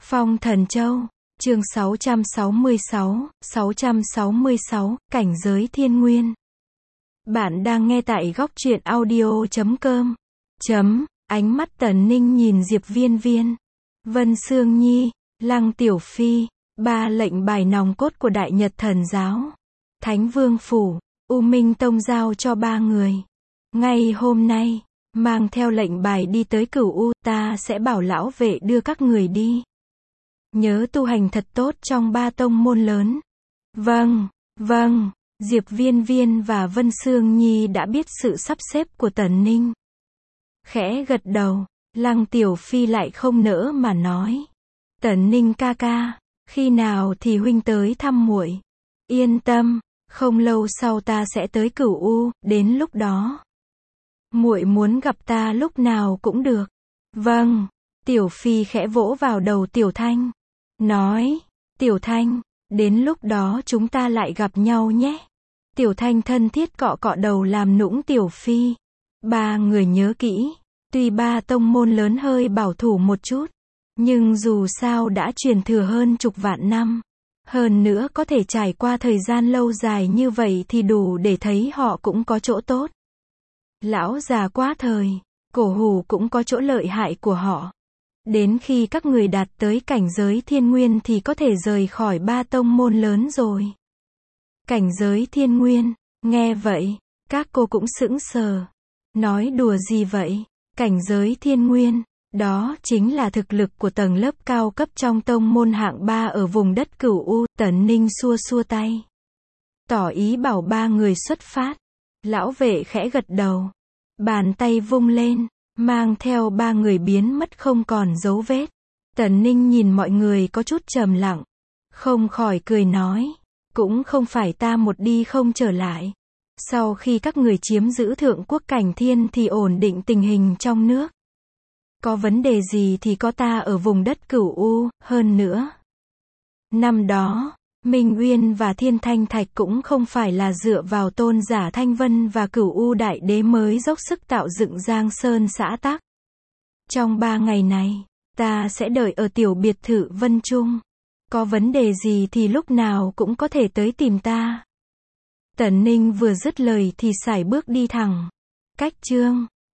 Phong Thần Châu, chương 666, cảnh giới thiên nguyên. Bạn đang nghe tại góc truyện audio.com. Ánh mắt Tần Ninh nhìn Diệp Viên Viên, Vân Sương Nhi, Lăng Tiểu Phi, ba lệnh bài nòng cốt của Đại Nhật Thần Giáo, Thánh Vương Phủ, U Minh Tông giao cho ba người. Ngay hôm nay, mang theo lệnh bài đi tới Cửu U, ta sẽ bảo lão vệ đưa các người đi. Nhớ tu hành thật tốt trong ba tông môn lớn. Vâng. Diệp Viên Viên và Vân Sương Nhi đã biết sự sắp xếp của Tần Ninh. Khẽ gật đầu, Lăng Tiểu Phi lại không nỡ mà nói. Tần Ninh ca ca, khi nào thì huynh tới thăm muội? Yên tâm, không lâu sau ta sẽ tới Cửu U, đến lúc đó muội muốn gặp ta lúc nào cũng được. Vâng. Tiểu Phi khẽ vỗ vào đầu Tiểu Thanh, nói, Tiểu Thanh, đến lúc đó chúng ta lại gặp nhau nhé. Tiểu Thanh thân thiết cọ cọ đầu làm nũng Tiểu Phi. Ba người nhớ kỹ, tuy ba tông môn lớn hơi bảo thủ một chút, nhưng dù sao đã truyền thừa hơn chục vạn năm. Hơn nữa có thể trải qua thời gian lâu dài như vậy thì đủ để thấy họ cũng có chỗ tốt. Lão già quá thời, cổ hủ cũng có chỗ lợi hại của họ. Đến khi các người đạt tới cảnh giới thiên nguyên thì có thể rời khỏi ba tông môn lớn rồi. Cảnh giới thiên nguyên, nghe vậy, các cô cũng sững sờ. Nói đùa gì vậy? Cảnh giới thiên nguyên, đó chính là thực lực của tầng lớp cao cấp trong tông môn hạng 3 ở vùng đất Cửu U. Tần Ninh xua xua tay, tỏ ý bảo ba người xuất phát. Lão vệ khẽ gật đầu, bàn tay vung lên, mang theo ba người biến mất không còn dấu vết. Tần Ninh nhìn mọi người có chút trầm lặng, không khỏi cười nói, cũng không phải ta một đi không trở lại. Sau khi các người chiếm giữ thượng quốc cảnh thiên thì ổn định tình hình trong nước. Có vấn đề gì thì có ta ở vùng đất Cửu U, hơn nữa. Năm đó, Minh Uyên và Thiên Thanh Thạch cũng không phải là dựa vào tôn giả Thanh Vân và Cửu U Đại Đế mới dốc sức tạo dựng Giang Sơn xã tắc. Trong 3 ngày này, ta sẽ đợi ở tiểu biệt thự Vân Trung. Có vấn đề gì thì lúc nào cũng có thể tới tìm ta. Tần Ninh vừa dứt lời thì sải bước đi thẳng. Cách chương